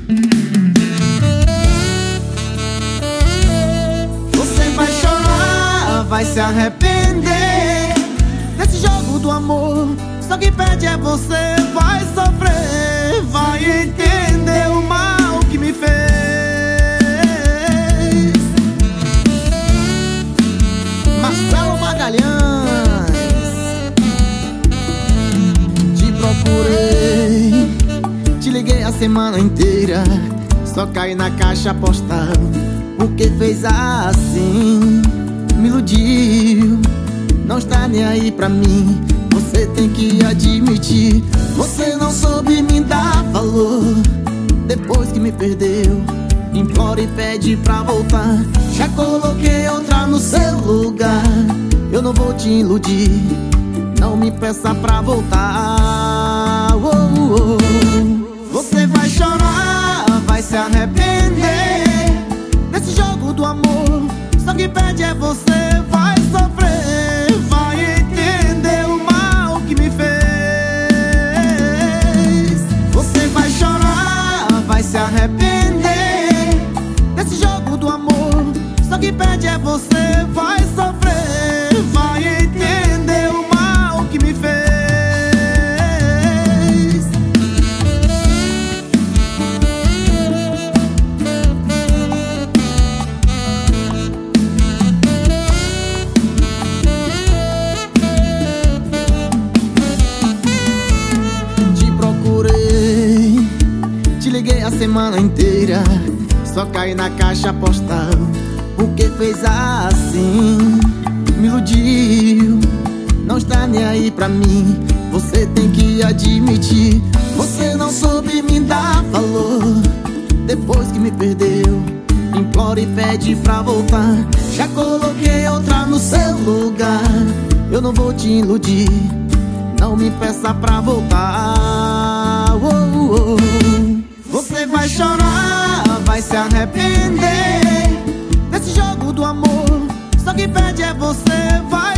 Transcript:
Você vai chorar, vai se arrepender desse jogo do amor. Só quem perde é você, vai sofrer, vai entender o mal que me fez. Marcelo Magalhães. Te procurei, te liguei a semana inteira, só caí na caixa postal. Porque fez assim, me iludiu, não está nem aí pra mim. Você tem que admitir, você não soube me dar valor. Depois que me perdeu, implora e pede pra voltar. Já coloquei outra no seu lugar. Eu não vou te iludir, não me peça pra voltar. Você vai chorar, vai se arrepender desse jogo do amor. Só quem perde é você, vai sofrer, vai entender o mal que me fez. Você vai chorar, vai se arrepender desse jogo do amor. Só quem perde é você, vai sofrer, vai entender o mal que me fez. Te liguei a semana inteira, só caí na caixa postal. Porque fez assim, me iludiu, não está nem aí pra mim. Você tem que admitir, você não soube me dar valor. Depois que me perdeu, implora e pede pra voltar. Já coloquei outra no seu lugar. Eu não vou te iludir, não me peça pra voltar. Você vai chorar, vai se arrepender desse jogo do amor. Só quem perde é você, vai